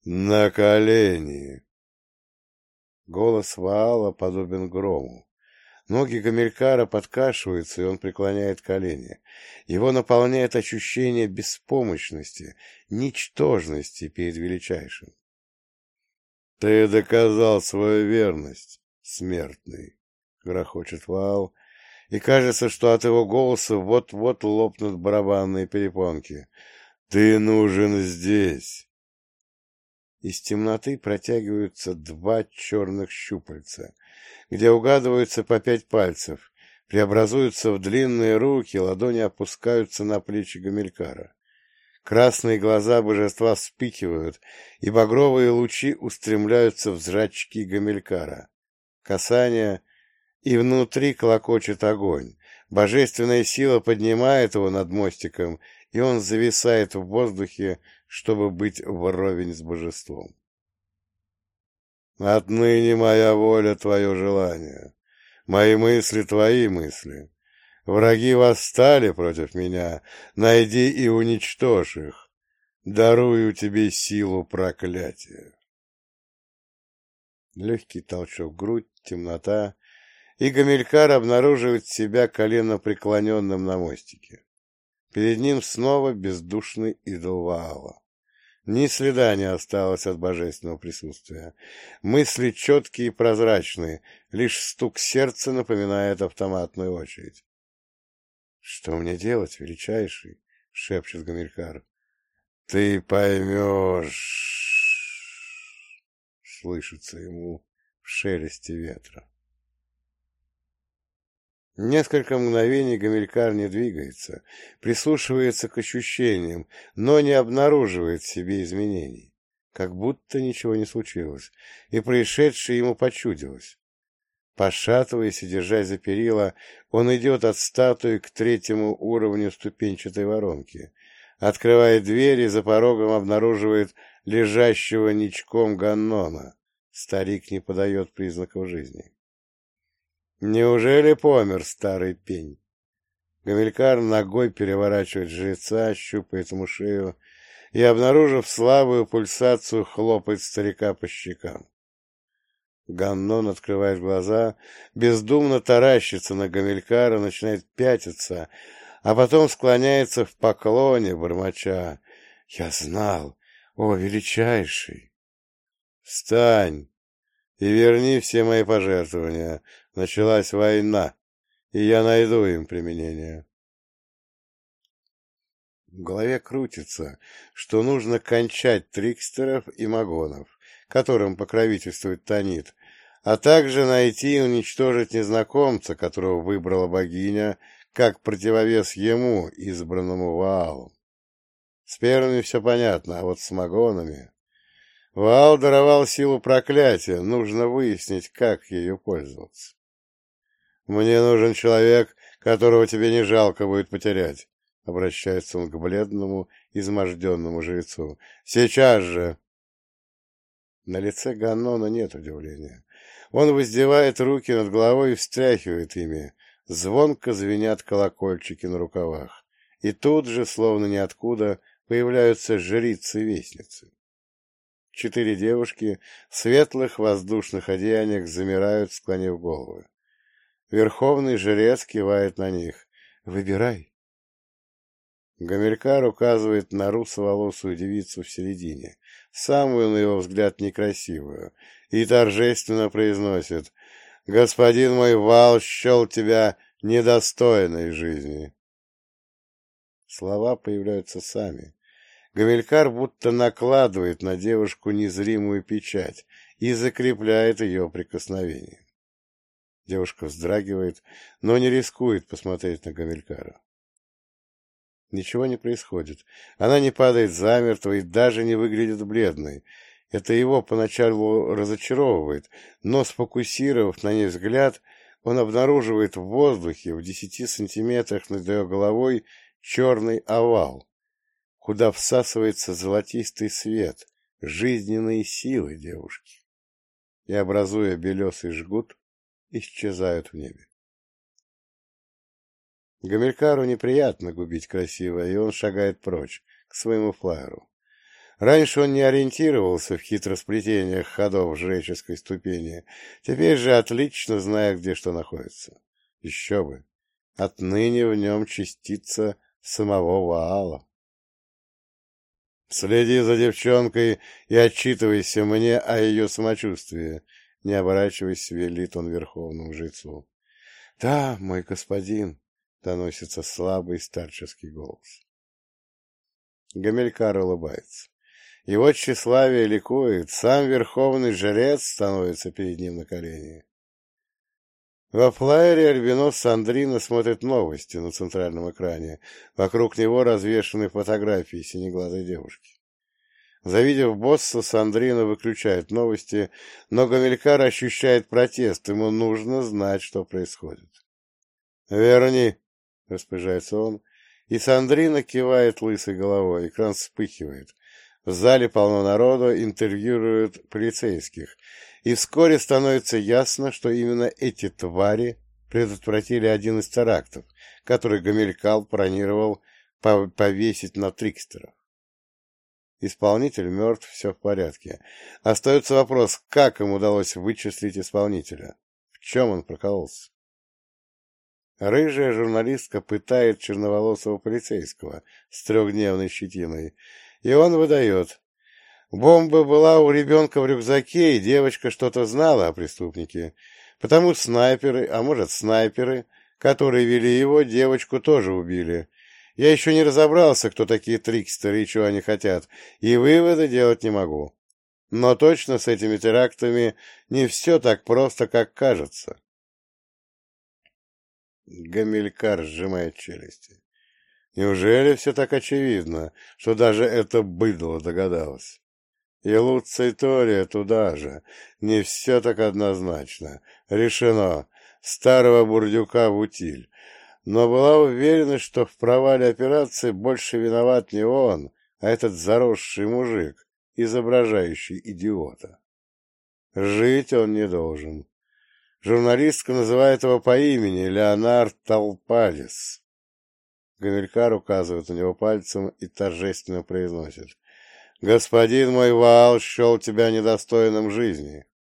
На колени. Голос Ваала подобен грому. Ноги Гамилькара подкашиваются, и он преклоняет колени. Его наполняет ощущение беспомощности, ничтожности перед величайшим. «Ты доказал свою верность, смертный!» — грохочет Ваал, и кажется, что от его голоса вот-вот лопнут барабанные перепонки. «Ты нужен здесь!» Из темноты протягиваются два черных щупальца, где угадываются по 5 пальцев, преобразуются в длинные руки, ладони опускаются на плечи Гамилькара. Красные глаза божества вспыхивают, и багровые лучи устремляются в зрачки Гамилькара. Касание, и внутри клокочет огонь. Божественная сила поднимает его над мостиком, и он зависает в воздухе, чтобы быть вровень с божеством. «Отныне моя воля — твое желание, мои мысли — твои мысли. Враги восстали против меня, найди и уничтожь их. Дарую тебе силу проклятия». Легкий толчок в грудь, темнота, и Гамилькар обнаруживает себя коленопреклоненным на мостике. Перед ним снова бездушный идол Ваала. Ни следа не осталось от божественного присутствия. Мысли четкие и прозрачные, лишь стук сердца напоминает автоматную очередь. — Что мне делать, величайший? — шепчет Гамилькар. — Ты поймешь, — слышится ему в шелесте ветра. Несколько мгновений Гамилькар не двигается, прислушивается к ощущениям, но не обнаруживает в себе изменений, как будто ничего не случилось, и происшедшее ему почудилось. Пошатываясь и держась за перила, он идет от статуи к 3-му уровню ступенчатой воронки, открывает дверь и за порогом обнаруживает лежащего ничком Ганнона. Старик не подает признаков жизни. Неужели помер старый пень? Гамилькар ногой переворачивает жреца, щупает ему шею и, обнаружив слабую пульсацию, хлопает старика по щекам. Ганнон открывает глаза, бездумно таращится на Гамилькара, начинает пятиться, а потом склоняется в поклоне, бормоча: «Я знал, о величайший!» «Встань и верни все мои пожертвования. Началась война, и я найду им применение». В голове крутится, что нужно кончать трикстеров и магонов, которым покровительствует Танит, а также найти и уничтожить незнакомца, которого выбрала богиня, как противовес ему, избранному Ваалом. С первыми все понятно, а вот с магонами... Ваал даровал силу проклятия, нужно выяснить, как ею пользоваться. «Мне нужен человек, которого тебе не жалко будет потерять», — обращается он к бледному, изможденному жрецу. «Сейчас же!» На лице Ганнона нет удивления. Он воздевает руки над головой и встряхивает ими. Звонко звенят колокольчики на рукавах. И тут же, словно ниоткуда, появляются жрицы-вестницы. 4 девушки в светлых воздушных одеяниях замирают, склонив головы. Верховный жрец кивает на них. «Выбирай». Гамилькар указывает на русоволосую девицу в середине, самую, на его взгляд, некрасивую, и торжественно произносит: «Господин мой, Ваал счел тебя недостойной жизни». Слова появляются сами. Гамилькар будто накладывает на девушку незримую печать и закрепляет ее прикосновение. Девушка вздрагивает, но не рискует посмотреть на Гамилькара. Ничего не происходит. Она не падает замертво и даже не выглядит бледной. Это его поначалу разочаровывает, но, сфокусировав на ней взгляд, он обнаруживает в воздухе в 10 сантиметрах над ее головой черный овал, куда всасывается золотистый свет, жизненные силы девушки, и, образуя белесый жгут, исчезают в небе. Гамилькару неприятно губить красивое, и он шагает прочь, к своему флайеру. Раньше он не ориентировался в хитросплетениях ходов жреческой ступени, теперь же отлично знает, где что находится. Еще бы! Отныне в нем частица самого Ваала. «Следи за девчонкой и отчитывайся мне о ее самочувствии», — не оборачиваясь, велит он верховному жрецу. «Да, мой господин», — доносится слабый старческий голос. Гамилькар улыбается. Его тщеславие ликует, сам верховный жрец становится перед ним на колени. Во флайере альбинос Сандрина смотрит новости на центральном экране. Вокруг него развешаны фотографии синеглазой девушки. Завидев босса, Сандрина выключает новости, но Гамилькар ощущает протест, ему нужно знать, что происходит. «Верни!» — распоряжается он, и Сандрина кивает лысой головой, экран вспыхивает. В зале полно народу, интервьюируют полицейских, и вскоре становится ясно, что именно эти твари предотвратили один из терактов, который Гамилькар планировал повесить на Трикстеров. Исполнитель мертв, все в порядке. Остается вопрос, как им удалось вычислить исполнителя? В чем он прокололся? Рыжая журналистка пытает черноволосого полицейского с трехдневной щетиной, и он выдает. Бомба была у ребенка в рюкзаке, и девочка что-то знала о преступнике. Потому снайперы, а может снайперы, которые вели его, девочку тоже убили. Я еще не разобрался, кто такие трикстеры и чего они хотят, и выводы делать не могу. Но точно с этими терактами не все так просто, как кажется. Гамилькар сжимает челюсти. Неужели все так очевидно, что даже это быдло догадалось? И Луций Тория туда же. Не все так однозначно. Решено. Старого бурдюка в утиль. Но была уверена, что в провале операции больше виноват не он, а этот заросший мужик, изображающий идиота. Жить он не должен. Журналистка называет его по имени Леонард Талпалис. Гамилькар указывает на него пальцем и торжественно произносит. «Господин мой Ваал счел тебя недостойным жизни».